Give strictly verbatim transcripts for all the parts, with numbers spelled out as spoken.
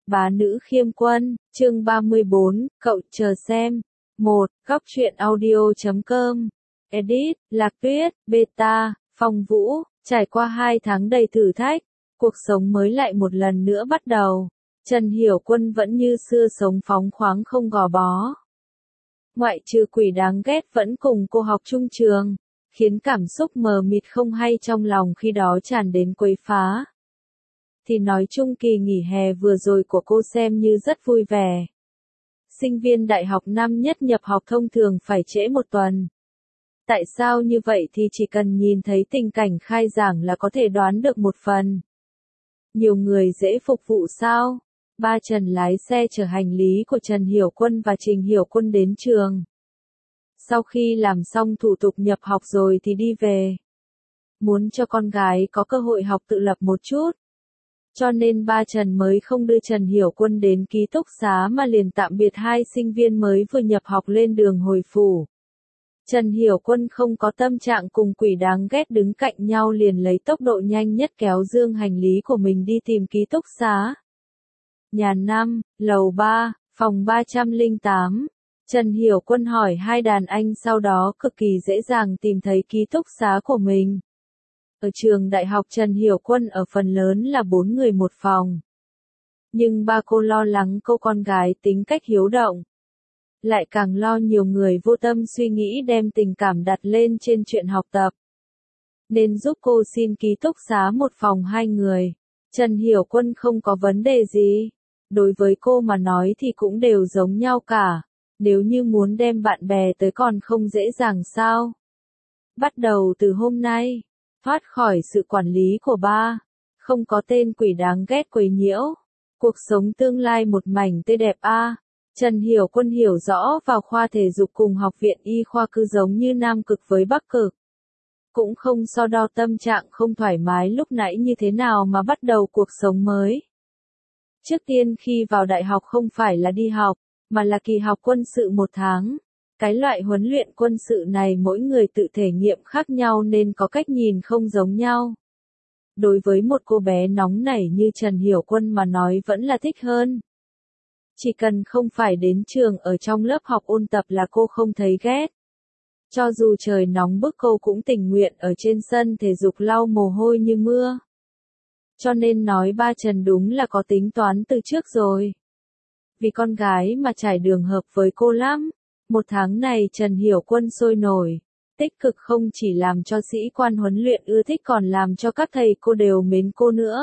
Bá nữ khiêm quân, chương ba mươi bốn, cậu chờ xem. một. Góc truyện audio chấm com. Edit, Lạc Tuyết, Beta, Phong Vũ, trải qua hai tháng đầy thử thách, cuộc sống mới lại một lần nữa bắt đầu. Trần Hiểu Quân vẫn như xưa sống phóng khoáng không gò bó. Ngoại trừ quỷ đáng ghét vẫn cùng cô học chung trường, khiến cảm xúc mờ mịt không hay trong lòng khi đó tràn đến quấy phá. Thì nói chung kỳ nghỉ hè vừa rồi của cô xem như rất vui vẻ. Sinh viên đại học năm nhất nhập học thông thường phải trễ một tuần. Tại sao như vậy thì chỉ cần nhìn thấy tình cảnh khai giảng là có thể đoán được một phần. Nhiều người dễ phục vụ sao? Ba Trần lái xe chở hành lý của Trần Hiểu Quân và Trình Hiểu Quân đến trường. Sau khi làm xong thủ tục nhập học rồi thì đi về. Muốn cho con gái có cơ hội học tự lập một chút. Cho nên ba Trần mới không đưa Trần Hiểu Quân đến ký túc xá mà liền tạm biệt hai sinh viên mới vừa nhập học lên đường hồi phủ. Trần Hiểu Quân không có tâm trạng cùng quỷ đáng ghét đứng cạnh nhau liền lấy tốc độ nhanh nhất kéo dương hành lý của mình đi tìm ký túc xá. Nhà năm, lầu ba, phòng ba trăm lẻ tám. Trần Hiểu Quân hỏi hai đàn anh sau đó cực kỳ dễ dàng tìm thấy ký túc xá của mình. Ở trường đại học Trần Hiểu Quân ở phần lớn là bốn người một phòng. Nhưng ba cô lo lắng cô con gái tính cách hiếu động. Lại càng lo nhiều người vô tâm suy nghĩ đem tình cảm đặt lên trên chuyện học tập. Nên giúp cô xin ký túc xá một phòng hai người. Trần Hiểu Quân không có vấn đề gì. Đối với cô mà nói thì cũng đều giống nhau cả. Nếu như muốn đem bạn bè tới còn không dễ dàng sao. Bắt đầu từ hôm nay. Thoát khỏi sự quản lý của ba, không có tên quỷ đáng ghét quấy nhiễu, cuộc sống tương lai một mảnh tươi đẹp a. À. Trần Hiểu Quân hiểu rõ vào khoa thể dục cùng học viện y khoa cứ giống như Nam Cực với Bắc Cực. Cũng không so đo tâm trạng không thoải mái lúc nãy như thế nào mà bắt đầu cuộc sống mới. Trước tiên khi vào đại học không phải là đi học, mà là kỳ học quân sự một tháng. Cái loại huấn luyện quân sự này mỗi người tự thể nghiệm khác nhau nên có cách nhìn không giống nhau. Đối với một cô bé nóng nảy như Trần Hiểu Quân mà nói vẫn là thích hơn. Chỉ cần không phải đến trường ở trong lớp học ôn tập là cô không thấy ghét. Cho dù trời nóng bức cô cũng tình nguyện ở trên sân thể dục lau mồ hôi như mưa. Cho nên nói ba Trần đúng là có tính toán từ trước rồi. Vì con gái mà trải đường hợp với cô lắm. Một tháng này Trần Hiểu Quân sôi nổi, tích cực không chỉ làm cho sĩ quan huấn luyện ưa thích còn làm cho các thầy cô đều mến cô nữa.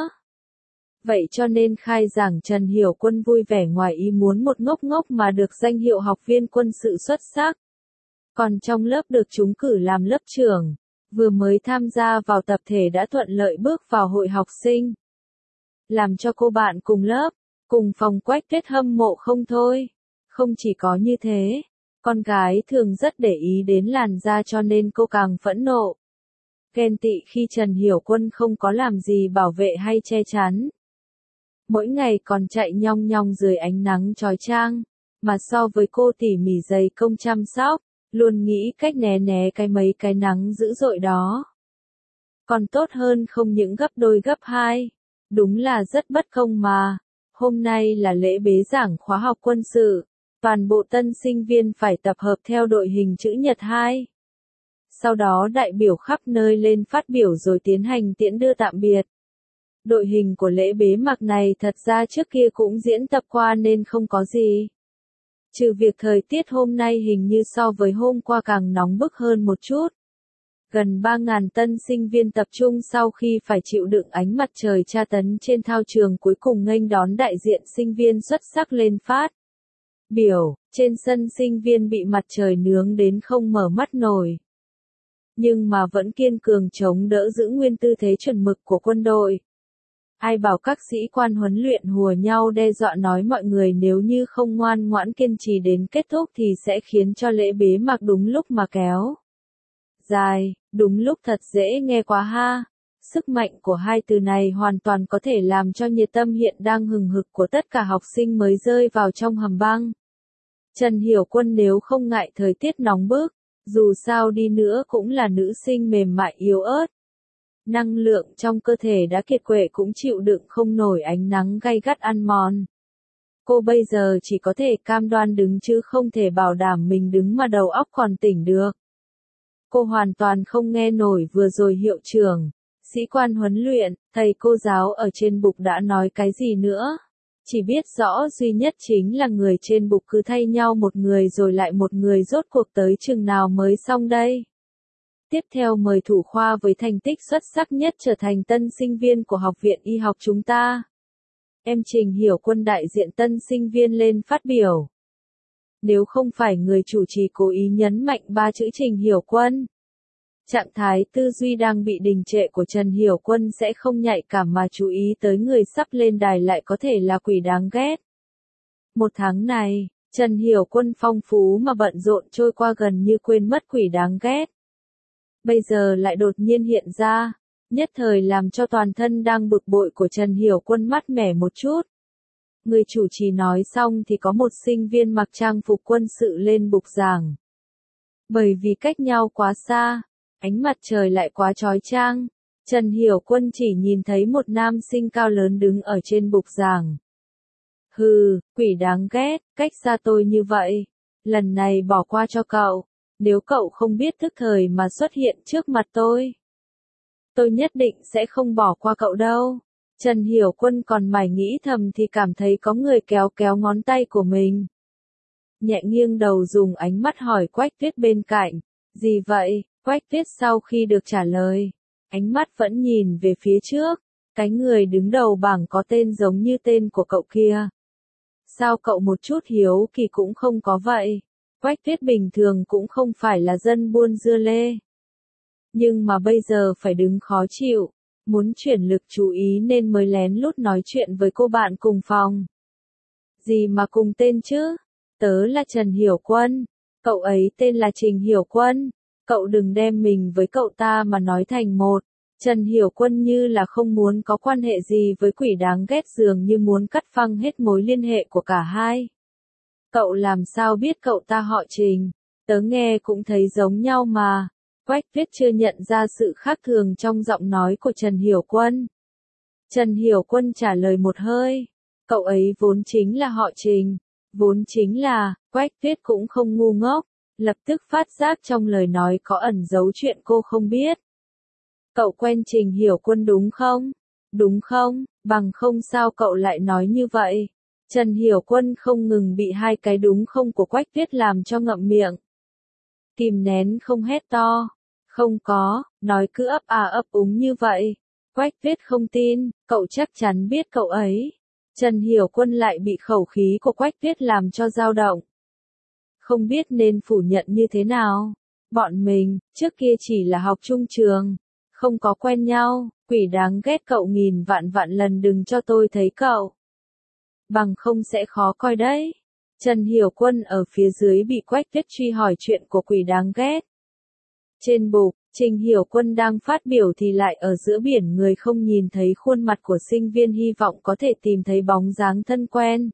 Vậy cho nên khai giảng Trần Hiểu Quân vui vẻ ngoài ý muốn một ngốc ngốc mà được danh hiệu học viên quân sự xuất sắc. Còn trong lớp được trúng cử làm lớp trưởng, vừa mới tham gia vào tập thể đã thuận lợi bước vào hội học sinh. Làm cho cô bạn cùng lớp, cùng phòng Quách Tuyết hâm mộ không thôi. Không chỉ có như thế. Con gái thường rất để ý đến làn da cho nên cô càng phẫn nộ. Ghen tị khi Trần Hiểu Quân không có làm gì bảo vệ hay che chắn. Mỗi ngày còn chạy nhong nhong dưới ánh nắng chói chang, mà so với cô tỉ mỉ dày công chăm sóc, luôn nghĩ cách né né cái mấy cái nắng dữ dội đó. Còn tốt hơn không những gấp đôi gấp hai. Đúng là rất bất công mà. Hôm nay là lễ bế giảng khóa học quân sự. Toàn bộ tân sinh viên phải tập hợp theo đội hình chữ nhật hai. Sau đó đại biểu khắp nơi lên phát biểu rồi tiến hành tiễn đưa tạm biệt. Đội hình của lễ bế mạc này thật ra trước kia cũng diễn tập qua nên không có gì. Trừ việc thời tiết hôm nay hình như so với hôm qua càng nóng bức hơn một chút. Gần ba nghìn tân sinh viên tập trung sau khi phải chịu đựng ánh mặt trời tra tấn trên thao trường cuối cùng nghênh đón đại diện sinh viên xuất sắc lên phát. Biểu, trên sân sinh viên bị mặt trời nướng đến không mở mắt nổi. Nhưng mà vẫn kiên cường chống đỡ giữ nguyên tư thế chuẩn mực của quân đội. Ai bảo các sĩ quan huấn luyện hùa nhau đe dọa nói mọi người nếu như không ngoan ngoãn kiên trì đến kết thúc thì sẽ khiến cho lễ bế mạc đúng lúc mà kéo. Dài, đúng lúc thật dễ nghe quá ha. Sức mạnh của hai từ này hoàn toàn có thể làm cho nhiệt tâm hiện đang hừng hực của tất cả học sinh mới rơi vào trong hầm băng. Trần Hiểu Quân nếu không ngại thời tiết nóng bức, dù sao đi nữa cũng là nữ sinh mềm mại yếu ớt. Năng lượng trong cơ thể đã kiệt quệ cũng chịu đựng không nổi ánh nắng gay gắt ăn mòn. Cô bây giờ chỉ có thể cam đoan đứng chứ không thể bảo đảm mình đứng mà đầu óc còn tỉnh được. Cô hoàn toàn không nghe nổi vừa rồi hiệu trưởng, sĩ quan huấn luyện, thầy cô giáo ở trên bục đã nói cái gì nữa. Chỉ biết rõ duy nhất chính là người trên bục cứ thay nhau một người rồi lại một người, rốt cuộc tới chừng nào mới xong đây. Tiếp theo mời thủ khoa với thành tích xuất sắc nhất trở thành tân sinh viên của Học viện Y học chúng ta. Em Trình Hiểu Quân đại diện tân sinh viên lên phát biểu. Nếu không phải người chủ trì cố ý nhấn mạnh ba chữ Trình Hiểu Quân, trạng thái tư duy đang bị đình trệ của Trần Hiểu Quân sẽ không nhạy cảm mà chú ý tới người sắp lên đài lại có thể là quỷ đáng ghét. Một tháng này, Trần Hiểu Quân phong phú mà bận rộn trôi qua gần như quên mất quỷ đáng ghét. Bây giờ lại đột nhiên hiện ra, nhất thời làm cho toàn thân đang bực bội của Trần Hiểu Quân mát mẻ một chút. Người chủ trì nói xong thì có một sinh viên mặc trang phục quân sự lên bục giảng. Bởi vì cách nhau quá xa, ánh mặt trời lại quá chói chang, Trần Hiểu Quân chỉ nhìn thấy một nam sinh cao lớn đứng ở trên bục giảng. Hừ, quỷ đáng ghét, cách xa tôi như vậy. Lần này bỏ qua cho cậu, nếu cậu không biết thức thời mà xuất hiện trước mặt tôi, tôi nhất định sẽ không bỏ qua cậu đâu. Trần Hiểu Quân còn mải nghĩ thầm thì cảm thấy có người kéo kéo ngón tay của mình. Nhẹ nghiêng đầu dùng ánh mắt hỏi Quách Tuyết bên cạnh, gì vậy? Quách Tuyết sau khi được trả lời, ánh mắt vẫn nhìn về phía trước, cái người đứng đầu bảng có tên giống như tên của cậu kia. Sao cậu một chút hiếu kỳ cũng không có vậy? Quách Tuyết bình thường cũng không phải là dân buôn dưa lê. Nhưng mà bây giờ phải đứng khó chịu, muốn chuyển lực chú ý nên mới lén lút nói chuyện với cô bạn cùng phòng. Gì mà cùng tên chứ? Tớ là Trần Hiểu Quân, cậu ấy tên là Trình Hiểu Quân. Cậu đừng đem mình với cậu ta mà nói thành một. Trần Hiểu Quân như là không muốn có quan hệ gì với quỷ đáng ghét, dường như muốn cắt phăng hết mối liên hệ của cả hai. Cậu làm sao biết cậu ta họ Trình? Tớ nghe cũng thấy giống nhau mà. Quách Tuyết chưa nhận ra sự khác thường trong giọng nói của Trần Hiểu Quân. Trần Hiểu Quân trả lời một hơi. Cậu ấy vốn chính là họ Trình. Vốn chính là, Quách Tuyết cũng không ngu ngốc. Lập tức phát giác trong lời nói có ẩn giấu chuyện cô không biết. Cậu quen Trình Hiểu Quân đúng không? Đúng không? Bằng không sao cậu lại nói như vậy? Trần Hiểu Quân không ngừng bị hai cái đúng không của Quách Tuyết làm cho ngậm miệng. Kìm nén không hét to. Không có, nói cứ ấp à ấp úng như vậy. Quách Tuyết không tin, cậu chắc chắn biết cậu ấy. Trần Hiểu Quân lại bị khẩu khí của Quách Tuyết làm cho dao động. Không biết nên phủ nhận như thế nào. Bọn mình, trước kia chỉ là học chung trường, không có quen nhau, quỷ đáng ghét cậu nghìn vạn vạn lần đừng cho tôi thấy cậu. Bằng không sẽ khó coi đấy. Trần Hiểu Quân ở phía dưới bị Quách Tuyết truy hỏi chuyện của quỷ đáng ghét. Trên bục, Trình Hiểu Quân đang phát biểu thì lại ở giữa biển người không nhìn thấy khuôn mặt của sinh viên, hy vọng có thể tìm thấy bóng dáng thân quen.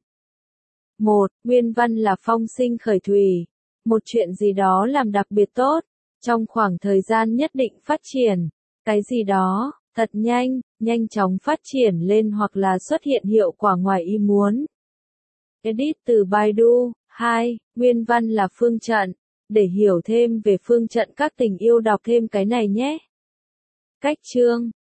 Một, nguyên văn là phong sinh khởi thủy. Một chuyện gì đó làm đặc biệt tốt, trong khoảng thời gian nhất định phát triển. Cái gì đó, thật nhanh, nhanh chóng phát triển lên hoặc là xuất hiện hiệu quả ngoài ý muốn. Edit từ Baidu. Hai, nguyên văn là phương trận. Để hiểu thêm về phương trận các tình yêu đọc thêm cái này nhé. Cách chương